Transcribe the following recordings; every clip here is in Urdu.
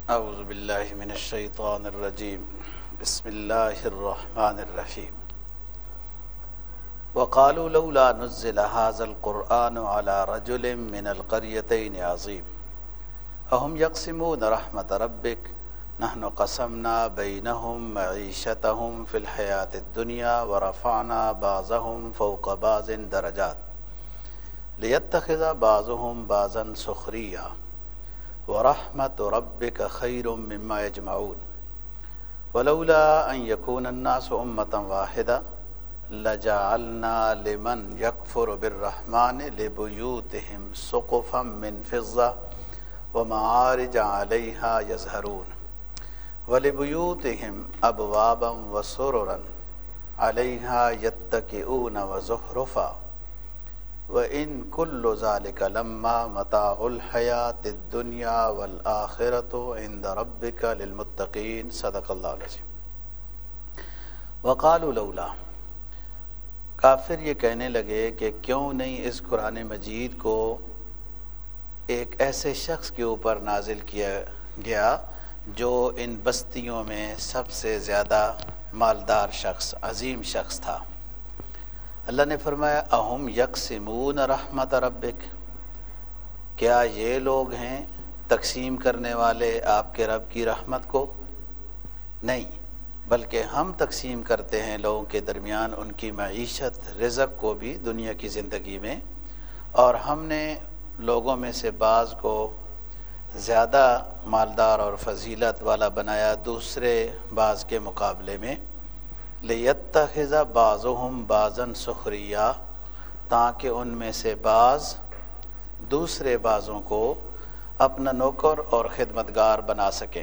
اعوذ باللہ من الشیطان الرجیم بسم اللہ الرحمن الرحیم وقالوا لولا نزل هذا القرآن على رجل من القريتين عظيم أهم يقسمون رحمة ربك نحن قسمنا بينهم معيشتهم في الحياة الدنيا ورفعنا بعضهم فوق بعض درجات ليتخذ بعضهم بعضا سخريا ورحمة ربك خير مما يجمعون ولولا أن يكون الناس أمة واحدة لجعلنا لمن يكفر بالرحمن لبيوتهم سقفا من فضة ومعارج عليها يظهرون ولبيوتهم أبوابا وسررا عليها يتكئون وزخرفا وَإِن كُلُّ ذَلِكَ لَمَّا مَتَاعُ الْحَيَاةِ الدُّنْيَا وَالْآخِرَةُ عِندَ رَبِّكَ لِلْمُتَّقِينَ صدق اللہ العظیم۔ وقالوا لولا، کافر یہ کہنے لگے کہ کیوں نہیں اس قرآن مجید کو ایک ایسے شخص کے اوپر نازل کیا گیا جو ان بستیوں میں سب سے زیادہ مالدار شخص، عظیم شخص تھا۔ اللہ نے فرمایا اہم یقسمون رحمت ربک، کیا یہ لوگ ہیں تقسیم کرنے والے آپ کے رب کی رحمت کو؟ نہیں، بلکہ ہم تقسیم کرتے ہیں لوگوں کے درمیان ان کی معیشت، رزق کو بھی دنیا کی زندگی میں، اور ہم نے لوگوں میں سے بعض کو زیادہ مالدار اور فضیلت والا بنایا دوسرے بعض کے مقابلے میں، لیتخذ بعضهم بعضا سخریا، تاکہ ان میں سے بعض دوسرے بعضوں کو اپنا نوکر اور خدمتگار بنا سکیں۔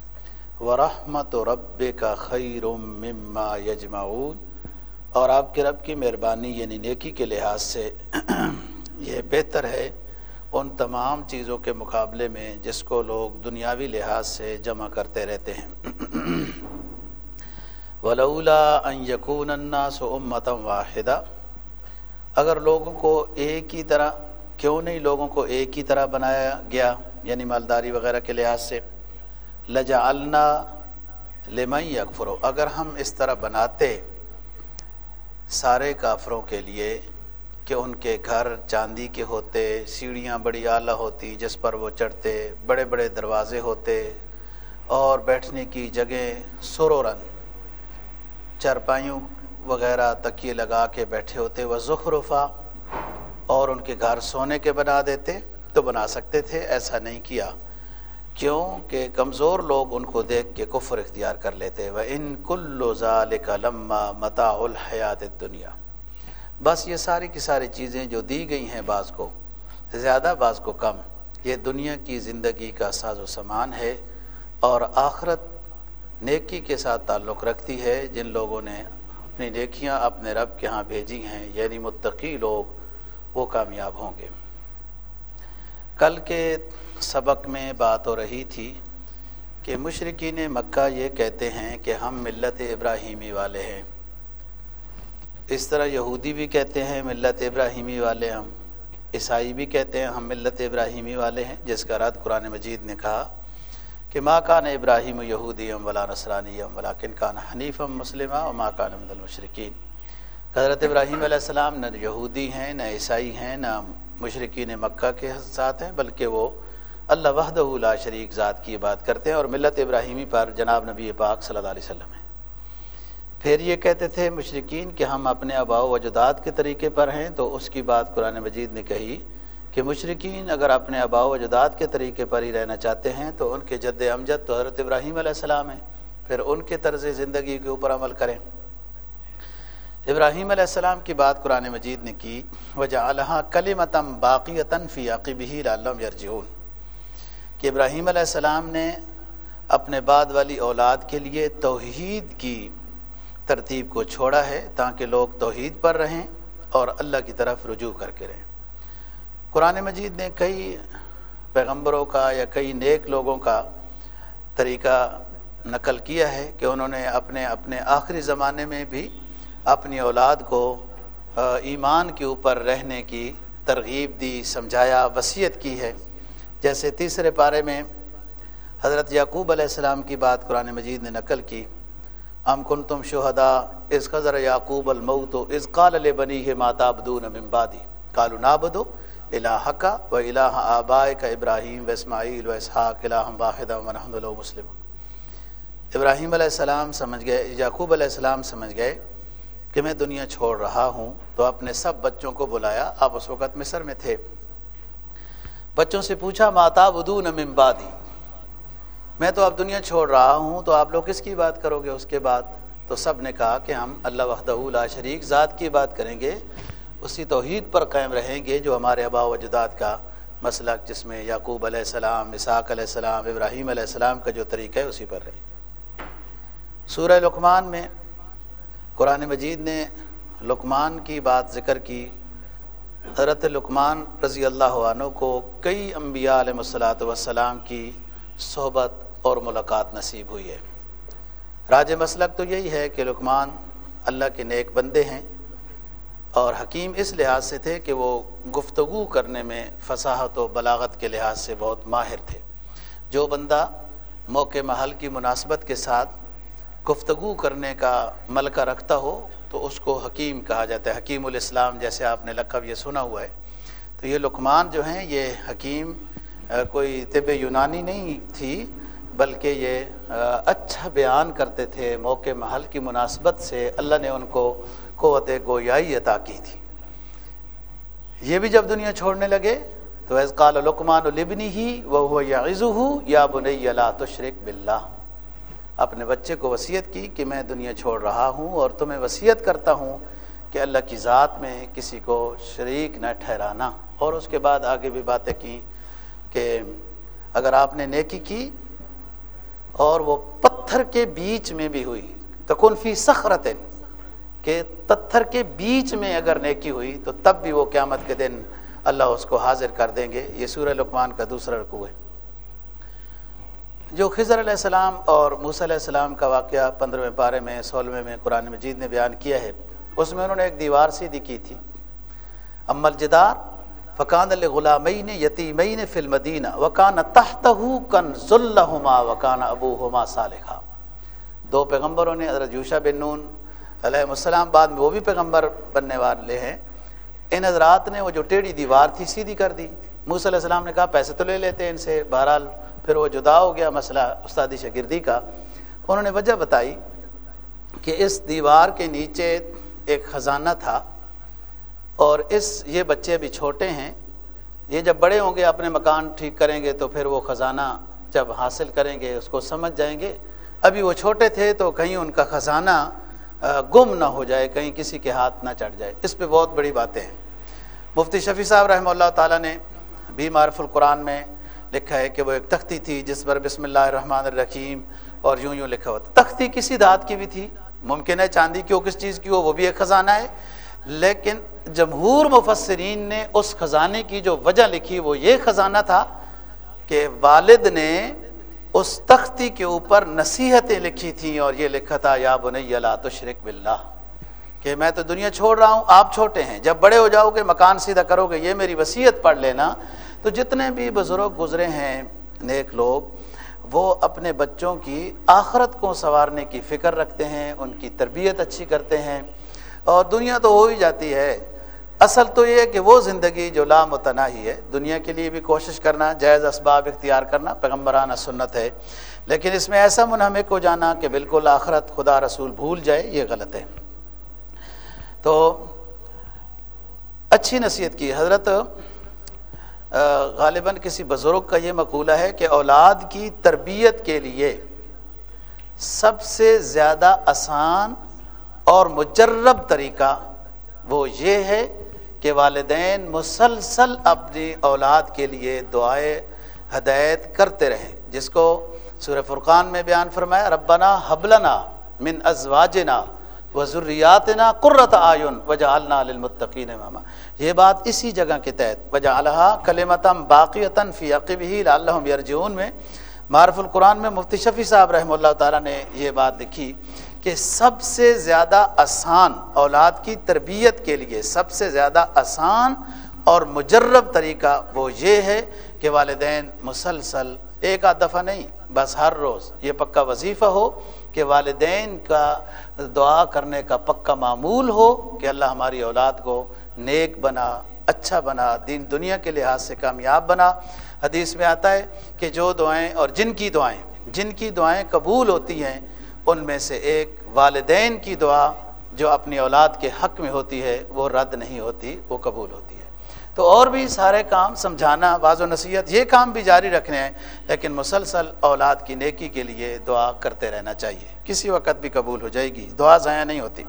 ورحمت ربک خیر مما یجمعون، اور آپ کے رب کی مہربانی یعنی نیکی کے لحاظ سے یہ بہتر ہے ان تمام چیزوں کے مقابلے میں جس کو لوگ دنیاوی لحاظ سے جمع کرتے رہتے ہیں۔ وَلَوْلَا أَن يَكُونَ النَّاسُ أُمَّةً وَاحِدَةً، اگر لوگوں کو ایک ہی طرح، کیوں نہیں لوگوں کو ایک ہی طرح بنایا گیا یعنی مالداری وغیرہ کے لحاظ سے، لَجَعَلْنَا لِمَن يَكْفُرُ، اگر ہم اس طرح بناتے سارے کافروں کے لیے کہ ان کے گھر چاندی کے ہوتے، سیڑھیاں بڑی اعلیٰ ہوتی جس پر وہ چڑھتے، بڑے بڑے دروازے ہوتے، اور بیٹھنے کی جگہ سرورن، چارپائیوں وغیرہ تکیے لگا کے بیٹھے ہوتے، وہ زخرفا، اور ان کے گھر سونے کے بنا دیتے تو بنا سکتے تھے، ایسا نہیں کیا، کیوں کہ کمزور لوگ ان کو دیکھ کے کفر اختیار کر لیتے۔ وَإِن كُلُّ ذَلِكَ لَمَّا مَتَاعُ الْحَيَاةِ الدُّنْيَا، بس یہ ساری کی ساری چیزیں جو دی گئی ہیں بعض کو زیادہ بعض کو کم، یہ دنیا کی زندگی کا ساز و سامان ہے، اور آخرت نیکی کے ساتھ تعلق رکھتی ہے۔ جن لوگوں نے اپنی نیکیاں اپنے رب کے ہاں بھیجی ہیں یعنی متقی لوگ، وہ کامیاب ہوں گے۔ کل کے سبق میں بات ہو رہی تھی کہ مشرکین مکہ یہ کہتے ہیں کہ ہم ملت ابراہیمی والے ہیں، اس طرح یہودی بھی کہتے ہیں ملت ابراہیمی والے ہم، عیسائی بھی کہتے ہیں ہم ملت ابراہیمی والے ہیں، جس کا رد قرآن مجید نے کہا کہ ما کان ابراہیم یہودیا ولا نصرانیا ولکن کان حنیفا مسلما وما کان من المشرکین، حضرت ابراہیم علیہ السلام نہ یہودی ہیں نہ عیسائی ہیں نہ مشرکین مکہ کے ساتھ ہیں، بلکہ وہ اللہ وحدہ لا شریک ذات کی بات کرتے ہیں، اور ملت ابراہیمی پر جناب نبی پاک صلی اللہ علیہ وسلم ہیں۔ پھر یہ کہتے تھے مشرکین کہ ہم اپنے آباء و اجداد کے طریقے پر ہیں، تو اس کی بات قرآن مجید نے کہی کہ مشرکین اگر اپنے آباء و اجداد کے طریقے پر ہی رہنا چاہتے ہیں تو ان کے جد امجد تو حضرت ابراہیم علیہ السلام ہیں، پھر ان کے طرز زندگی کے اوپر عمل کریں۔ ابراہیم علیہ السلام کی بات قرآن مجید نے کی وَجَعَلَهَا كَلِمَةً بَاقِيَةً فِي عَقِبِهِ لَعَلَّهُمْ يَرْجِعُونَ، کہ ابراہیم علیہ السلام نے اپنے بعد والی اولاد کے لیے توحید کی ترتیب کو چھوڑا ہے تاکہ لوگ توحید پر رہیں اور اللہ کی طرف رجوع کر کے رہیں۔ قرآن مجید نے کئی پیغمبروں کا یا کئی نیک لوگوں کا طریقہ نقل کیا ہے کہ انہوں نے اپنے آخری زمانے میں بھی اپنی اولاد کو ایمان کے اوپر رہنے کی ترغیب دی، سمجھایا، وصیت کی ہے۔ جیسے تیسرے پارے میں حضرت یعقوب علیہ السلام کی بات قرآن مجید نے نقل کی، ام کنتم شہداء اذ حضر یعقوب الموت اذ قال لبنیہ ما تعبدون من بعدی قالوا نعبد الہک و الہ آبائک ابراہیم و اسماعیل و اسحاق الہا واحدا ونحن له مسلمون۔ ابراہیم علیہ السلام سمجھ گئے، یعقوب علیہ السلام سمجھ گئے کہ میں دنیا چھوڑ رہا ہوں، تو اپنے سب بچوں کو بلایا، آپ اس وقت مصر میں تھے، بچوں سے پوچھا ما تعبدون من بعدی، میں تو اب دنیا چھوڑ رہا ہوں، تو آپ لوگ کس کی بات کرو گے اس کے بعد؟ تو سب نے کہا کہ ہم اللہ وحدہ لا شریک ذات کی بات کریں گے، اسی توحید پر قائم رہیں گے جو ہمارے آباء و اجداد کا مسلک، جس میں یعقوب علیہ السلام، اسحاق علیہ السلام، ابراہیم علیہ السلام کا جو طریقہ ہے اسی پر رہیں۔ سورہ لقمان میں قرآن مجید نے لقمان کی بات ذکر کی۔ حضرت لقمان رضی اللہ عنہ کو کئی انبیاء علیہ الصلوۃ والسلام کی صحبت اور ملاقات نصیب ہوئی ہے۔ راج مسلک تو یہی ہے کہ لقمان اللہ کے نیک بندے ہیں اور حکیم اس لحاظ سے تھے کہ وہ گفتگو کرنے میں فصاحت و بلاغت کے لحاظ سے بہت ماہر تھے۔ جو بندہ موقع محل کی مناسبت کے ساتھ گفتگو کرنے کا ملکہ رکھتا ہو تو اس کو حکیم کہا جاتا ہے، حکیم الاسلام، جیسے آپ نے لقب یہ سنا ہوا ہے۔ تو یہ لقمان جو ہیں یہ حکیم کوئی طب یونانی نہیں تھی، بلکہ یہ اچھا بیان کرتے تھے، موقع محل کی مناسبت سے اللہ نے ان کو قوت گویائی عطا کی تھی۔ یہ بھی جب دنیا چھوڑنے لگے تو اذ قال لقمان لابنہ وهو یعظہ یا بنی لا تشرک باللہ، اپنے بچے کو وصیت کی کہ میں دنیا چھوڑ رہا ہوں اور تمہیں وصیت کرتا ہوں کہ اللہ کی ذات میں کسی کو شریک نہ ٹھہرانا۔ اور اس کے بعد آگے بھی باتیں کی کہ اگر آپ نے نیکی کی اور وہ پتھر کے بیچ میں بھی ہوئی، تکن فی صخرۃ، کہ پتھر کے بیچ میں اگر نیکی ہوئی تو تب بھی وہ قیامت کے دن اللہ اس کو حاضر کر دیں گے۔ یہ سورہ لقمان کا دوسرا رکوع ہے۔ جو خضر علیہ السلام اور موسیٰ علیہ السلام کا واقعہ 15ویں پارے میں 16ویں میں قرآن مجید نے بیان کیا ہے، اس میں انہوں نے ایک دیوار سیدھی کی تھی۔ اما الجدار فکان لغلامین یتیمین فی المدینہ وکان تحتہ کنز لہما وکان ابوہما صالحا۔ دو پیغمبروں نے، حضرت یوشع بن نون علیہ السلام بعد میں وہ بھی پیغمبر بننے والے ہیں، ان حضرات نے وہ جو ٹیڑھی دیوار تھی سیدھی کر دی۔ موسیٰ علیہ السلام نے کہا پیسے تو لے لیتے ان سے، بہرحال پھر وہ جدا ہو گیا مسئلہ استادی شاگردی کا۔ انہوں نے وجہ بتائی کہ اس دیوار کے نیچے ایک خزانہ تھا اور یہ بچے بھی چھوٹے ہیں، یہ جب بڑے ہوں گے اپنے مکان ٹھیک کریں گے تو پھر وہ خزانہ جب حاصل کریں گے اس کو سمجھ جائیں گے۔ ابھی وہ چھوٹے تھے تو کہیں ان کا خزانہ گم نہ ہو جائے، کہیں کسی کے ہاتھ نہ چڑھ جائے۔ اس پہ بہت بڑی باتیں ہیں۔ مفتی شفیع صاحب رحمہ اللہ تعالیٰ نے بھی معرف القرآن میں لکھا ہے کہ وہ ایک تختی تھی جس پر بسم اللہ الرحمن الرحیم اور یوں لکھا ہوا تھا۔ تختی کسی دھات کی بھی تھی، ممکن ہے چاندی کی ہو، کس چیز کی ہو، وہ بھی ایک خزانہ ہے، لیکن جمہور مفسرین نے اس خزانے کی جو وجہ لکھی وہ یہ خزانہ تھا کہ والد نے اس تختی کے اوپر نصیحتیں لکھی تھیں اور یہ لکھا تھا یا بنی لا تشرک باللہ، کہ میں تو دنیا چھوڑ رہا ہوں، آپ چھوٹے ہیں، جب بڑے ہو جاؤ گے مکان سیدھا کرو گے، یہ میری وصیت پڑھ لینا۔ تو جتنے بھی بزرگ گزرے ہیں نیک لوگ، وہ اپنے بچوں کی آخرت کو سنوارنے کی فکر رکھتے ہیں، ان کی تربیت اچھی کرتے ہیں، اور دنیا تو ہو ہی جاتی ہے۔ اصل تو یہ ہے کہ وہ زندگی جو لامتناہی ہے، دنیا کے لیے بھی کوشش کرنا، جائز اسباب اختیار کرنا پیغمبرانہ سنت ہے، لیکن اس میں ایسا منہمک ہو جانا کہ بالکل آخرت خدا رسول بھول جائے، یہ غلط ہے۔ تو اچھی نصیحت کی۔ حضرت غالباً کسی بزرگ کا یہ مقولہ ہے کہ اولاد کی تربیت کے لیے سب سے زیادہ آسان اور مجرب طریقہ وہ یہ ہے کہ والدین مسلسل اپنی اولاد کے لیے دعائے ہدایت کرتے رہیں، جس کو سورہ فرقان میں بیان فرمایا ربنا ہب لنا من ازواجنا وذریاتنا قرۃ اعین وجعلنا للمتقین اماما۔ یہ بات اسی جگہ کے تحت وجعلها کلمۃ باقیۃ فی عقبہ لعلہم یرجعون میں معرف القرآن میں مفتی شفیع صاحب رحمہ اللہ تعالیٰ نے یہ بات لکھی کہ سب سے زیادہ آسان اولاد کی تربیت کے لیے سب سے زیادہ آسان اور مجرب طریقہ وہ یہ ہے کہ والدین مسلسل ایک آدھ دفعہ نہیں، بس ہر روز یہ پکا وظیفہ ہو کہ والدین کا دعا کرنے کا پکا معمول ہو کہ اللہ ہماری اولاد کو نیک بنا، اچھا بنا، دین دنیا کے لحاظ سے کامیاب بنا۔ حدیث میں آتا ہے کہ جو دعائیں اور جن کی دعائیں قبول ہوتی ہیں ان میں سے ایک والدین کی دعا جو اپنی اولاد کے حق میں ہوتی ہے وہ رد نہیں ہوتی، وہ قبول ہوتی ہے۔ تو اور بھی سارے کام سمجھانا، واعظ و نصیحت، یہ کام بھی جاری رکھنے ہیں، لیکن مسلسل اولاد کی نیکی کے لیے دعا کرتے رہنا چاہیے، کسی وقت بھی قبول ہو جائے گی، دعا ضائع نہیں ہوتی۔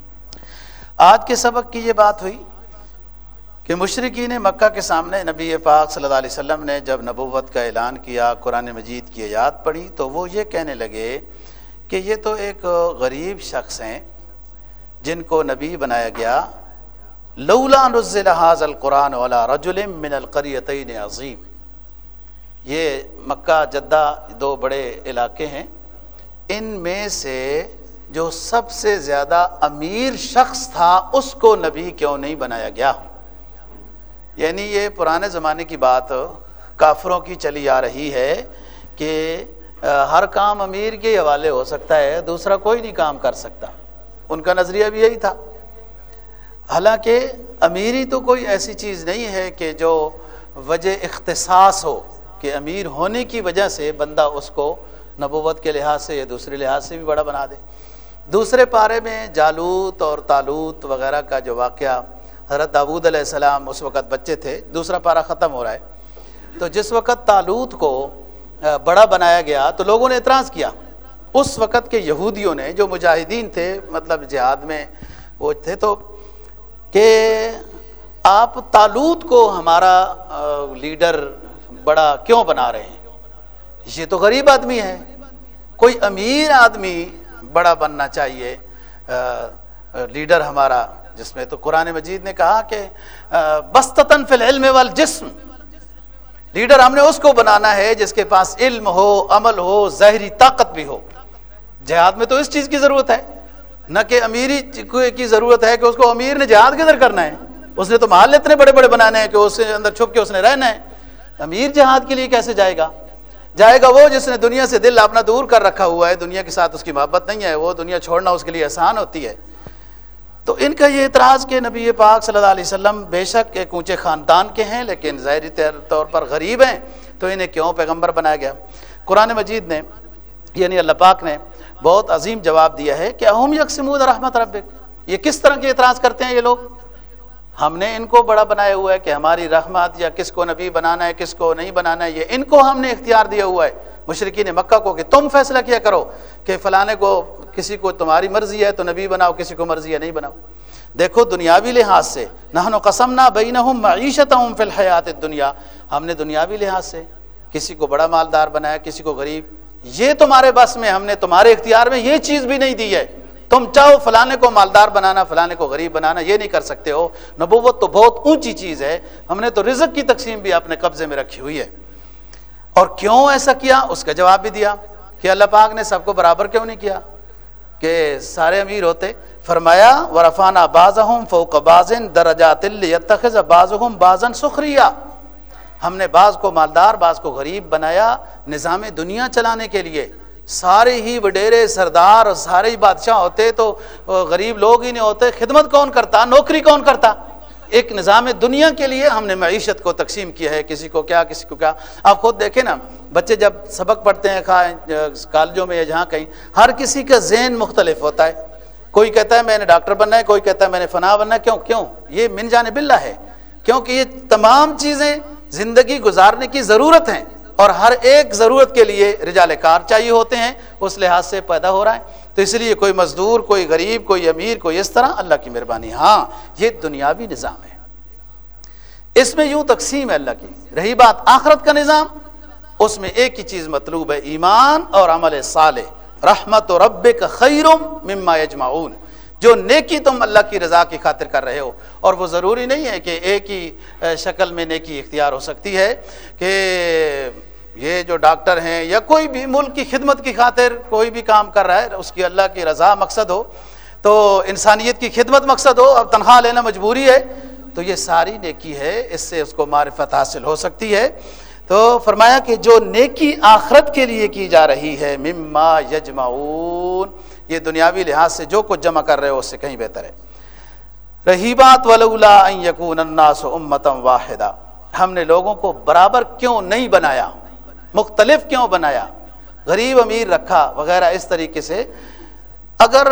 آج کے سبق کی یہ بات ہوئی کہ مشرکین مکہ کے سامنے نبی پاک صلی اللہ علیہ وسلم نے جب نبوت کا اعلان کیا، قرآن مجید کی آیات پڑھی، تو وہ یہ کہنے لگے کہ یہ تو ایک غریب شخص ہیں جن کو نبی بنایا گیا، لولا نزل هذا القرآن علی رجل من القریتین عظیم۔ یہ مکہ جدہ دو بڑے علاقے ہیں، ان میں سے جو سب سے زیادہ امیر شخص تھا اس کو نبی کیوں نہیں بنایا گیا؟ یعنی یہ پرانے زمانے کی بات کافروں کی چلی آ رہی ہے کہ ہر کام امیر کے حوالے ہو سکتا ہے، دوسرا کوئی نہیں کام کر سکتا۔ ان کا نظریہ بھی یہی تھا، حالانکہ امیری تو کوئی ایسی چیز نہیں ہے کہ جو وجہ اختصاص ہو کہ امیر ہونے کی وجہ سے بندہ اس کو نبوت کے لحاظ سے یا دوسرے لحاظ سے بھی بڑا بنا دے۔ دوسرے پارے میں جالوت اور طالوت وغیرہ کا جو واقعہ، حضرت داؤد علیہ السلام اس وقت بچے تھے، دوسرا پارہ ختم ہو رہا ہے، تو جس وقت طالوت کو بڑا بنایا گیا تو لوگوں نے اعتراض کیا۔ اس وقت کے یہودیوں نے، جو مجاہدین تھے، مطلب جہاد میں وہ تھے، تو کہ آپ طالوت کو ہمارا لیڈر بڑا کیوں بنا رہے ہیں؟ یہ تو غریب آدمی ہے، کوئی امیر آدمی بڑا بننا چاہیے لیڈر ہمارا، جس میں تو قرآن مجید نے کہا کہ بسطتاً فی العلم والجسم، لیڈر ہم نے اس کو بنانا ہے جس کے پاس علم ہو، عمل ہو، ظاہری طاقت بھی ہو۔ جہاد میں تو اس چیز کی ضرورت ہے، نہ کہ امیری کی ضرورت ہے کہ اس کو امیر نے جہاد کدھر کرنا ہے، اس نے تو محل اتنے بڑے بڑے بنانے ہیں کہ اس کے اندر چھپ کے اس نے رہنا ہے۔ امیر جہاد کے لیے کیسے جائے گا؟ جائے گا وہ جس نے دنیا سے دل اپنا دور کر رکھا ہوا ہے، دنیا کے ساتھ اس کی محبت نہیں ہے، وہ دنیا چھوڑنا اس کے لیے آسان ہوتی ہے۔ تو ان کا یہ اعتراض کہ نبی پاک صلی اللہ علیہ وسلم بے شک ایک اونچے خاندان کے ہیں لیکن ظاہری طور پر غریب ہیں، تو انہیں کیوں پیغمبر بنایا گیا؟ قرآن مجید نے، یعنی اللہ پاک نے بہت عظیم جواب دیا ہے کہ اہم یقسمون رحمت ربک، یہ کس طرح کے اعتراض کرتے ہیں یہ لوگ؟ ہم نے ان کو بڑا بنایا ہوا ہے کہ ہماری رحمت، یا کس کو نبی بنانا ہے کس کو نہیں بنانا ہے، یہ ان کو ہم نے اختیار دیا ہوا ہے مشرکین مکہ کو کہ تم فیصلہ کیا کرو کہ فلانے کو، کسی کو تمہاری مرضی ہے تو نبی بناؤ، کسی کو مرضی ہے نہیں بناؤ۔ دیکھو دنیاوی لحاظ سے، نحن قسمنا بینہم معیشتہم فی الحیات الدنیا، ہم نے دنیاوی لحاظ سے کسی کو بڑا مالدار بنایا، کسی کو غریب، یہ تمہارے بس میں، ہم نے تمہارے اختیار میں یہ چیز بھی نہیں دی ہے۔ تم چاہو فلانے کو مالدار بنانا، فلانے کو غریب بنانا، یہ نہیں کر سکتے ہو۔ نبوت تو بہت اونچی چیز ہے، ہم نے تو رزق کی تقسیم بھی اپنے قبضے میں رکھی ہوئی ہے۔ اور کیوں ایسا کیا اس کا جواب بھی دیا کہ اللہ پاک نے سب کو برابر کیوں نہیں کیا کہ سارے امیر ہوتے؟ فرمایا ورفعنا بعضهم فوق بعض درجات لیتخذ بعضهم بعضا سخریا، ہم نے بعض کو مالدار بعض کو غریب بنایا نظام دنیا چلانے کے لیے۔ سارے ہی وڈیرے سردار، سارے ہی بادشاہ ہوتے تو غریب لوگ ہی نہیں ہوتے، خدمت کون کرتا، نوکری کون کرتا؟ ایک نظام دنیا کے لیے ہم نے معیشت کو تقسیم کیا ہے، کسی کو کیا کسی کو کیا۔ آپ خود دیکھیں نا، بچے جب سبق پڑھتے ہیں کالجوں میں یا جہاں کہیں، ہر کسی کا ذہن مختلف ہوتا ہے۔ کوئی کہتا ہے میں نے ڈاکٹر بننا ہے، کوئی کہتا ہے میں نے فنا بننا ہے۔ کیوں؟ یہ من جانب اللہ ہے، کیونکہ یہ تمام چیزیں زندگی گزارنے کی ضرورت ہیں، اور ہر ایک ضرورت کے لیے رجال کار چاہیے ہوتے ہیں، اس لحاظ سے پیدا ہو رہا ہے۔ تو اس لیے کوئی مزدور، کوئی غریب، کوئی امیر، کوئی اس طرح، اللہ کی مہربانی۔ ہاں یہ دنیاوی نظام ہے، اس میں یوں تقسیم ہے اللہ کی۔ رہی بات آخرت کا نظام، اس میں ایک ہی چیز مطلوب ہے، ایمان اور عمل صالح۔ رحمت ربک خیر مما یجمعون، جو نیکی تم اللہ کی رضا کی خاطر کر رہے ہو، اور وہ ضروری نہیں ہے کہ ایک ہی شکل میں نیکی اختیار ہو سکتی ہے کہ یہ جو ڈاکٹر ہیں یا کوئی بھی ملک کی خدمت کی خاطر کوئی بھی کام کر رہا ہے، اس کی اللہ کی رضا مقصد ہو، تو انسانیت کی خدمت مقصد ہو، اب تنخواہ لینا مجبوری ہے، تو یہ ساری نیکی ہے، اس سے اس کو معرفت حاصل ہو سکتی ہے۔ تو فرمایا کہ جو نیکی آخرت کے لیے کی جا رہی ہے، مما یجمعون، یہ دنیاوی لحاظ سے جو کچھ جمع کر رہے ہو اس سے کہیں بہتر ہے۔ رہی بات ولولا ان یکون الناس امۃ واحدہ، ہم نے لوگوں کو برابر کیوں نہیں بنایا، مختلف کیوں بنایا، غریب امیر رکھا وغیرہ اس طریقے سے۔ اگر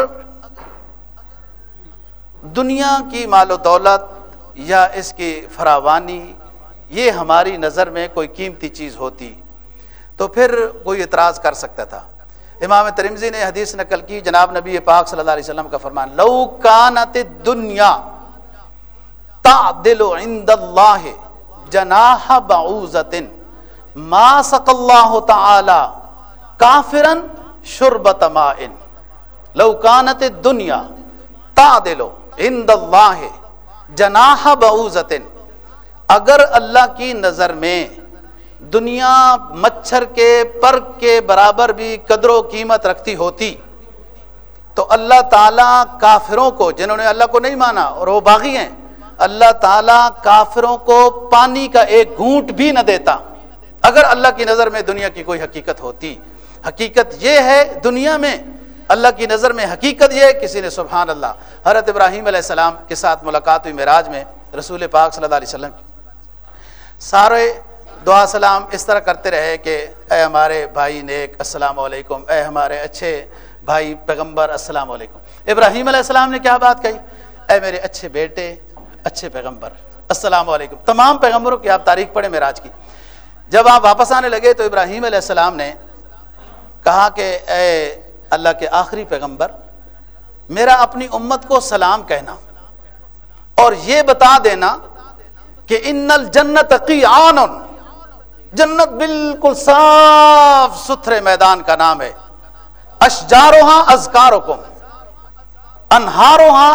دنیا کی مال و دولت یا اس کی فراوانی یہ ہماری نظر میں کوئی قیمتی چیز ہوتی تو پھر کوئی اعتراض کر سکتا تھا۔ امام ترمذی نے حدیث نقل کی، جناب نبی پاک صلی اللہ علیہ وسلم کا فرمان، لو کانت الدنیا تعدل عند اللہ جناح بعوضۃ ما سقى اللہ تعالی کافرا شربۃ ماء۔ لو کانت الدنیا تعدل عند اللہ جناح بعوضۃ، اگر اللہ کی نظر میں دنیا مچھر کے پر کے برابر بھی قدر و قیمت رکھتی ہوتی تو اللہ تعالیٰ کافروں کو، جنہوں نے اللہ کو نہیں مانا اور وہ باغی ہیں، اللہ تعالیٰ کافروں کو پانی کا ایک گھونٹ بھی نہ دیتا۔ اگر اللہ کی نظر میں دنیا کی کوئی حقیقت ہوتی، حقیقت یہ ہے دنیا میں اللہ کی نظر میں حقیقت یہ ہے، کسی نے سبحان اللہ حضرت ابراہیم علیہ السلام کے ساتھ ملاقات ہوئی معراج میں، رسول پاک صلی اللہ علیہ وسلم سارے دعا سلام اس طرح کرتے رہے کہ اے ہمارے بھائی نیک السلام علیکم، اے ہمارے اچھے بھائی پیغمبر السلام علیکم۔ ابراہیم علیہ السلام نے کیا بات کہی؟ اے میرے اچھے بیٹے اچھے پیغمبر السلام علیکم۔ تمام پیغمبروں کی آپ تاریخ پڑھیں معراج کی۔ جب آپ واپس آنے لگے تو ابراہیم علیہ السلام نے کہا کہ اے اللہ کے آخری پیغمبر، میرا اپنی امت کو سلام کہنا اور یہ بتا دینا کہ ان الجنت قیعان، جنت بالکل صاف ستھرے میدان کا نام ہے، اشجارها اذکارکم انہارها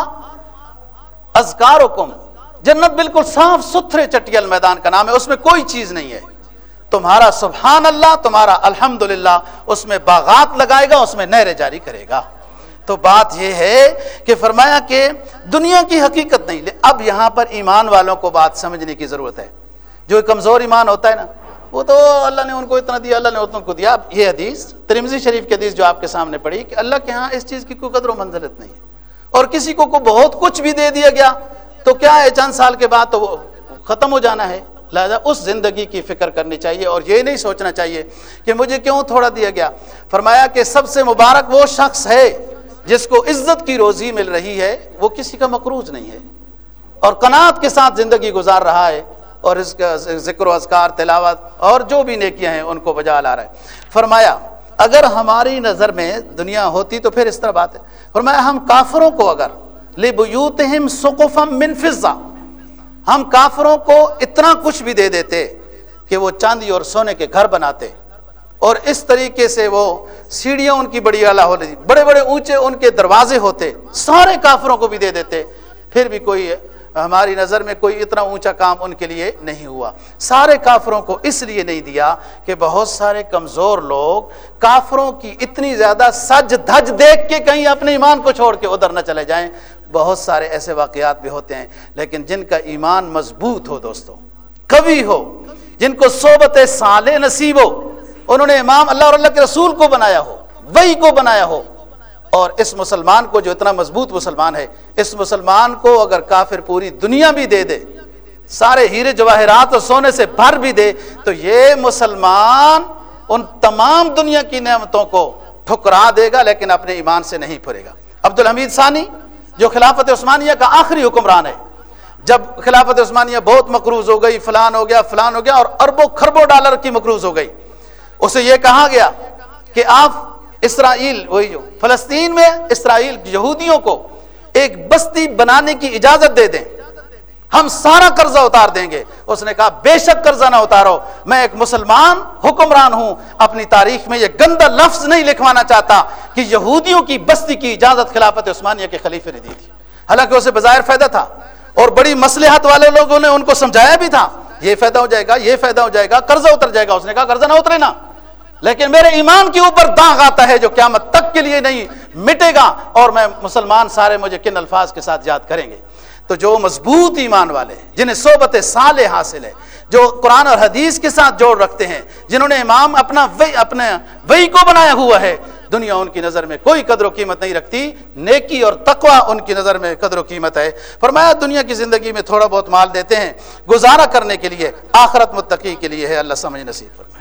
اذکارکم، جنت بالکل صاف ستھرے چٹیل میدان کا نام ہے، اس میں کوئی چیز نہیں ہے، تمہارا سبحان اللہ تمہارا الحمدللہ اس میں باغات لگائے گا، اس میں نہریں جاری کرے گا۔ تو بات یہ ہے کہ فرمایا کہ دنیا کی حقیقت نہیں۔ اب یہاں پر ایمان والوں کو بات سمجھنے کی ضرورت ہے۔ جو کمزور ایمان ہوتا ہے نا، وہ تو اللہ نے ان کو اتنا دیا، اللہ نے ان کو دیا۔ اب یہ حدیث ترمذی شریف کی حدیث جو آپ کے سامنے پڑھی کہ اللہ کے ہاں اس چیز کی کوئی قدر و منزلت نہیں ہے، اور کسی کو بہت کچھ بھی دے دیا گیا تو کیا ہے، چند سال کے بعد تو وہ ختم ہو جانا ہے۔ لہذا اس زندگی کی فکر کرنی چاہیے اور یہ نہیں سوچنا چاہیے کہ مجھے کیوں تھوڑا دیا گیا۔ فرمایا کہ سب سے مبارک وہ شخص ہے جس کو عزت کی روزی مل رہی ہے، وہ کسی کا مقروض نہیں ہے اور قناعت کے ساتھ زندگی گزار رہا ہے، اور اس کا ذکر و اذکار تلاوت اور جو بھی نیکیاں ہیں ان کو بجا لا رہا ہے۔ فرمایا اگر ہماری نظر میں دنیا ہوتی تو پھر اس طرح بات ہے۔ فرمایا ہم کافروں کو اگر لِبُيُوتِهِمْ سُقُفًا مِّن فِضَّةٍ، ہم کافروں کو اتنا کچھ بھی دے دیتے کہ وہ چاندی اور سونے کے گھر بناتے، اور اس طریقے سے وہ سیڑھیاں ان کی بڑی اعلیٰ ہوتی، بڑے بڑے اونچے ان کے دروازے ہوتے، سارے کافروں کو بھی دے دیتے، پھر بھی کوئی ہماری نظر میں کوئی اتنا اونچا کام ان کے لیے نہیں ہوا۔ سارے کافروں کو اس لیے نہیں دیا کہ بہت سارے کمزور لوگ کافروں کی اتنی زیادہ سج دھج دیکھ کے کہیں اپنے ایمان کو چھوڑ کے ادھر نہ چلے جائیں۔ بہت سارے ایسے واقعات بھی ہوتے ہیں، لیکن جن کا ایمان مضبوط ہو دوستو، قوی ہو، جن کو صحبت صالح نصیب ہو، انہوں نے امام اللہ اور اللہ کے رسول کو بنایا ہو، وحی کو بنایا ہو، اور اس مسلمان کو جو اتنا مضبوط مسلمان ہے، اس مسلمان کو اگر کافر پوری دنیا بھی دے دے، سارے ہیرے جواہرات اور سونے سے بھر بھی دے، تو یہ مسلمان ان تمام دنیا کی نعمتوں کو ٹھکرا دے گا لیکن اپنے ایمان سے نہیں پھرے گا۔ عبدالحمید ثانی جو خلافت عثمانیہ کا آخری حکمران ہے، جب خلافت عثمانیہ بہت مقروض ہو گئی، فلان ہو گیا اور اربوں خربوں ڈالر کی مقروض ہو گئی، اسے یہ کہا گیا کہ آپ اسرائیل، وہی جو فلسطین میں اسرائیل یہودیوں کو ایک بستی بنانے کی اجازت دے دیں، ہم سارا قرضہ اتار دیں گے۔ اس نے کہا بے شک قرضہ نہ اتارو، میں ایک مسلمان حکمران ہوں، اپنی تاریخ میں یہ گندا لفظ نہیں لکھوانا چاہتا کہ یہودیوں کی بستی کی اجازت خلافت عثمانیہ کے خلیفے نے دی تھی، حالانکہ اسے بظاہر فائدہ تھا اور بڑی مصلحت والے لوگوں نے ان کو سمجھایا بھی تھا، یہ فائدہ ہو جائے گا، یہ فائدہ ہو جائے گا، قرضہ اتر جائے گا۔ اس نے کہا قرضہ نہ اترے نا، لیکن میرے ایمان کے اوپر داغ آتا ہے جو قیامت تک کے لیے نہیں مٹے گا، اور میں مسلمان سارے مجھے کن الفاظ کے ساتھ یاد کریں گے۔ تو جو مضبوط ایمان والے جنہیں صحبت صالح حاصل ہے، جو قرآن اور حدیث کے ساتھ جوڑ رکھتے ہیں، جنہوں نے امام اپنا وہی کو بنایا ہوا ہے، دنیا ان کی نظر میں کوئی قدر و قیمت نہیں رکھتی، نیکی اور تقوی ان کی نظر میں قدر و قیمت ہے۔ فرمایا دنیا کی زندگی میں تھوڑا بہت مال دیتے ہیں گزارا کرنے کے لیے، آخرت متقی کے لیے ہے۔ اللہ سمجھ نصیب فرمائے۔